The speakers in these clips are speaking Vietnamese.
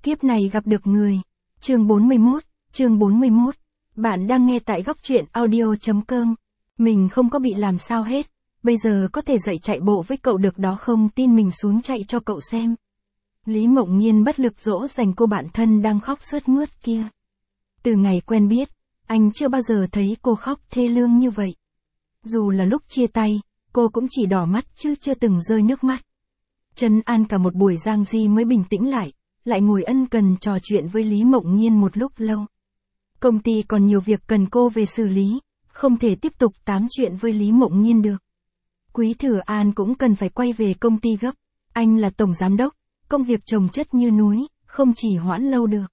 Kiếp này gặp được người. Chương 41. Bạn đang nghe tại góc truyện audio.com. Mình không có bị làm sao hết. Bây giờ có thể dậy chạy bộ với cậu được đó không, tin mình xuống chạy cho cậu xem. Lý Mộng Nhiên bất lực dỗ dành cô bạn thân đang khóc sướt mướt kia. Từ ngày quen biết, anh chưa bao giờ thấy cô khóc thê lương như vậy. Dù là lúc chia tay, cô cũng chỉ đỏ mắt chứ chưa từng rơi nước mắt. Trấn an cả một buổi Giang Di mới bình tĩnh lại ngồi ân cần trò chuyện với Lý Mộng Nhiên một lúc lâu. Công ty còn nhiều việc cần cô về xử lý, không thể tiếp tục tám chuyện với Lý Mộng Nhiên được. Quý Thừa An cũng cần phải quay về công ty gấp, anh là tổng giám đốc, công việc chồng chất như núi, không chỉ hoãn lâu được.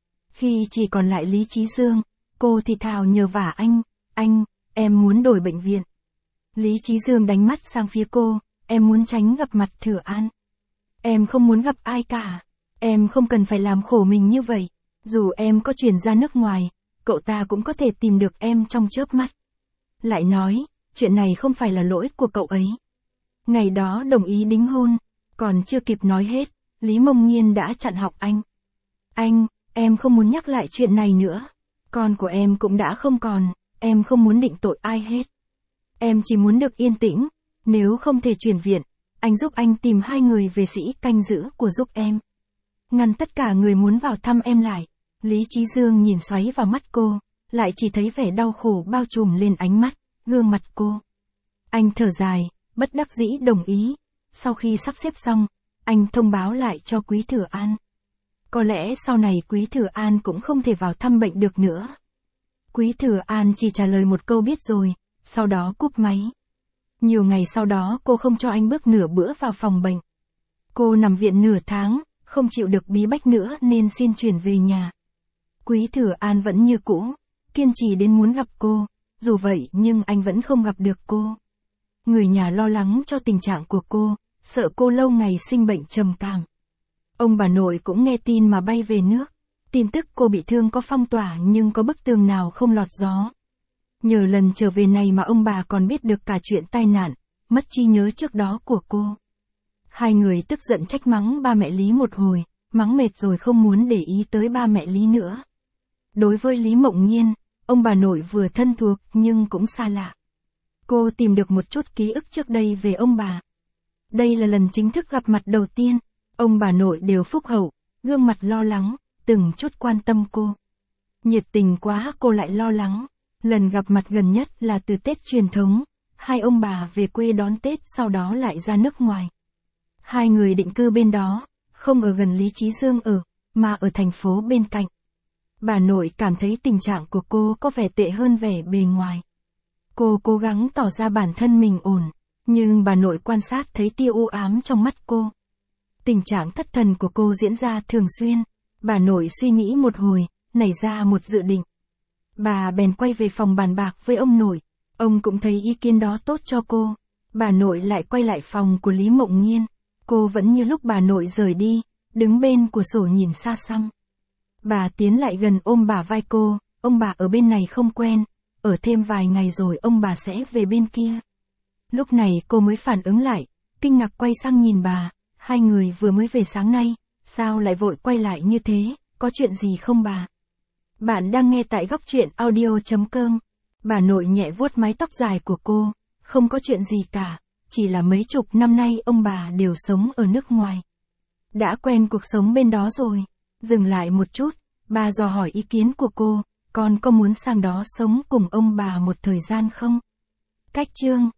Khi chỉ còn lại Lý Chí Dương, cô thì thào nhờ vả anh, em muốn đổi bệnh viện. Lý Chí Dương đánh mắt sang phía cô, em muốn tránh gặp mặt Thừa An. Em không muốn gặp ai cả, em không cần phải làm khổ mình như vậy, dù em có chuyển ra nước ngoài, cậu ta cũng có thể tìm được em trong chớp mắt. Lại nói, chuyện này không phải là lỗi của cậu ấy. Ngày đó đồng ý đính hôn, còn chưa kịp nói hết, Lý Mộng Nhiên đã chặn họng anh, em không muốn nhắc lại chuyện này nữa. Con của em cũng đã không còn, em không muốn định tội ai hết. Em chỉ muốn được yên tĩnh, nếu không thể chuyển viện, anh giúp anh tìm 2 người về sĩ canh giữ của giúp em. Ngăn tất cả người muốn vào thăm em lại. Lý Chí Dương nhìn xoáy vào mắt cô, lại chỉ thấy vẻ đau khổ bao trùm lên ánh mắt, gương mặt cô. Anh thở dài, bất đắc dĩ đồng ý. Sau khi sắp xếp xong, anh thông báo lại cho Quý Thừa An. Có lẽ sau này Quý Thừa An cũng không thể vào thăm bệnh được nữa. Quý Thừa An chỉ trả lời một câu biết rồi, sau đó cúp máy. Nhiều ngày sau đó cô không cho anh bước nửa bữa vào phòng bệnh. Cô nằm viện nửa tháng, không chịu được bí bách nữa nên xin chuyển về nhà. Quý Thừa An vẫn như cũ, kiên trì đến muốn gặp cô, dù vậy nhưng anh vẫn không gặp được cô. Người nhà lo lắng cho tình trạng của cô, sợ cô lâu ngày sinh bệnh trầm cảm. Ông bà nội cũng nghe tin mà bay về nước. Tin tức cô bị thương có phong tỏa nhưng có bức tường nào không lọt gió. Nhờ lần trở về này mà ông bà còn biết được cả chuyện tai nạn, mất trí nhớ trước đó của cô. 2 người tức giận trách mắng ba mẹ Lý một hồi, mắng mệt rồi không muốn để ý tới ba mẹ Lý nữa. Đối với Lý Mộng Nhiên, ông bà nội vừa thân thuộc nhưng cũng xa lạ. Cô tìm được một chút ký ức trước đây về ông bà. Đây là lần chính thức gặp mặt đầu tiên, ông bà nội đều phúc hậu, gương mặt lo lắng, từng chút quan tâm cô. Nhiệt tình quá cô lại lo lắng. Lần gặp mặt gần nhất là từ Tết truyền thống, 2 ông bà về quê đón Tết sau đó lại ra nước ngoài. 2 người định cư bên đó, không ở gần Lý Chí Dương ở, mà ở thành phố bên cạnh. Bà nội cảm thấy tình trạng của cô có vẻ tệ hơn vẻ bề ngoài. Cô cố gắng tỏ ra bản thân mình ổn, nhưng bà nội quan sát thấy tia u ám trong mắt cô. Tình trạng thất thần của cô diễn ra thường xuyên, bà nội suy nghĩ một hồi, nảy ra một dự định. Bà bèn quay về phòng bàn bạc với ông nội, ông cũng thấy ý kiến đó tốt cho cô. Bà nội lại quay lại phòng của Lý Mộng Nhiên, cô vẫn như lúc bà nội rời đi, đứng bên cửa sổ nhìn xa xăm. Bà tiến lại gần ôm bả vai cô, ông bà ở bên này không quen, ở thêm vài ngày rồi ông bà sẽ về bên kia. Lúc này cô mới phản ứng lại, kinh ngạc quay sang nhìn bà, 2 người vừa mới về sáng nay, sao lại vội quay lại như thế, có chuyện gì không bà? Bạn đang nghe tại góc truyện audio.com. Bà nội nhẹ vuốt mái tóc dài của cô, không có chuyện gì cả, chỉ là mấy chục năm nay ông bà đều sống ở nước ngoài. Đã quen cuộc sống bên đó rồi. Dừng lại một chút, bà dò hỏi ý kiến của cô, con có muốn sang đó sống cùng ông bà một thời gian không? Cách chương